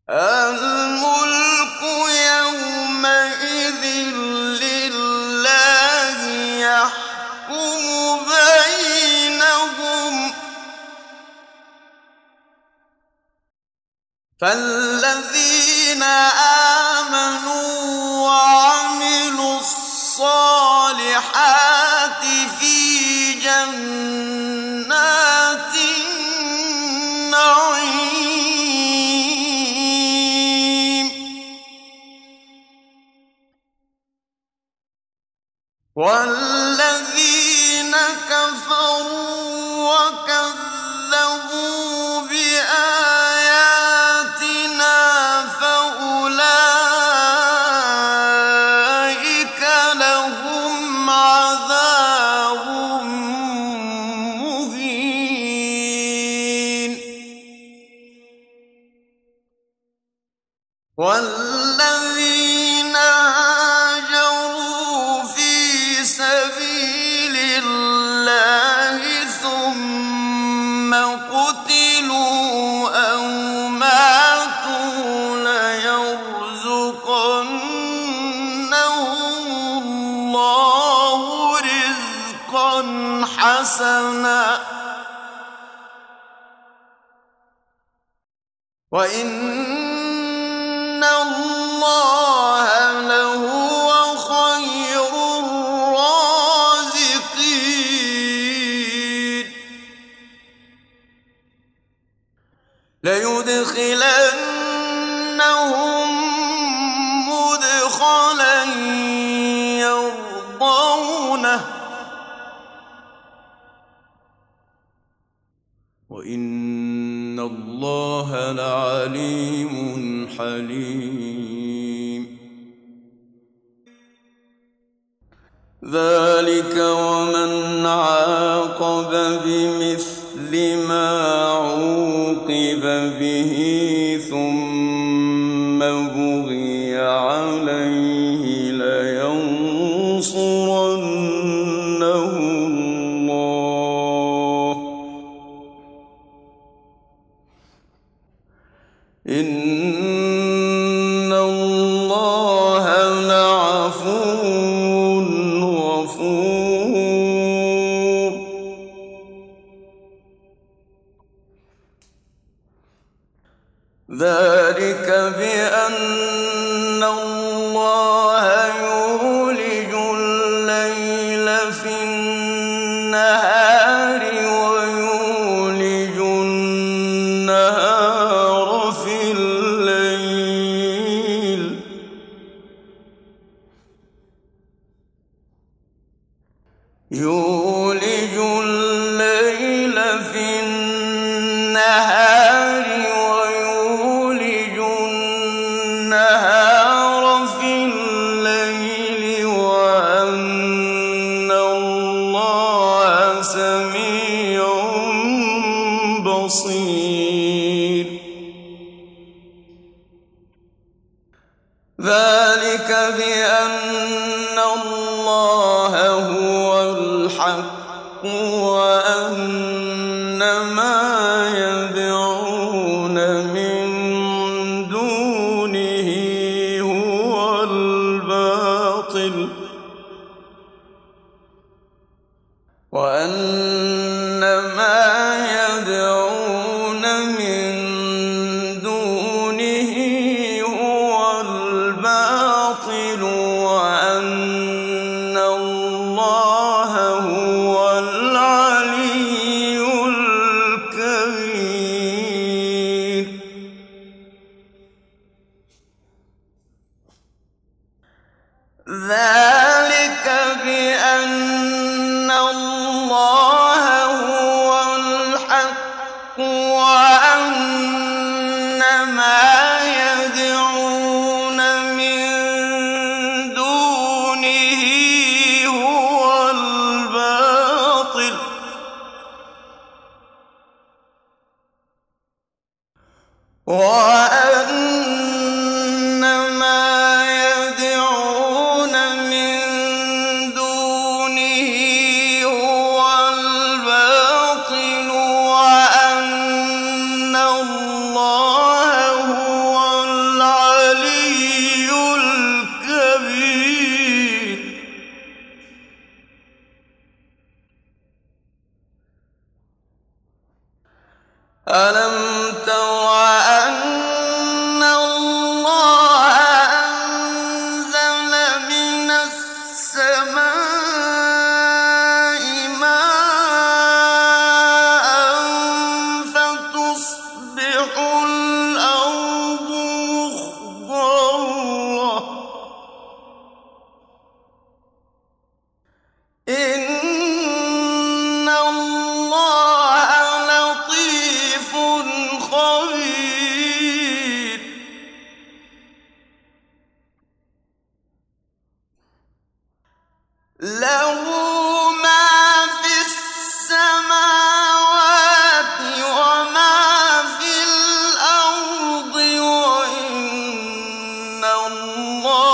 الملك يومئذ لله يحكم بينهم فالذين آمنوا وعملوا الصالحات في جنات النعيم والذين كفروا وكذبوا بآياتنا فأولئك لهم عذاب مهين والذين هاجروا في سبيل الله ثم قتلوا أو ماتوا ليرزقنهم الله رزقا حسنا وإن الله لهو خير الرازقين ليدخلنهم مدخلا يرضونه وإن الله لعليم حليم ذلك ومن عاقب بمثل ما عوقب به ثم بغي عليه لينصرنه الله إن الله لعفو غفور ذلك بأن الله يولج الليل في النهار ويولج النهار في الليل يولج الليل في النهار ويولج النهار في الليل وأن الله سميع بصير ذلك بأن الله هو الحق وأن ما يدعون من دونه هو الباطل وأن ما يدعون من دونه هو الباطل وأن الله هو العلي الكبير ذلك بأن الله هو الحق وأن ما يدعون من دونه هو الباطل وأن ما يدعون من دونه هو الباطل وأن الله هو ألم تر أن الله أنزل من السماء ماء فتصبح الأرض مخضرة إن الله لطيف خبير له ما في السماوات وما في الأرض وإن الله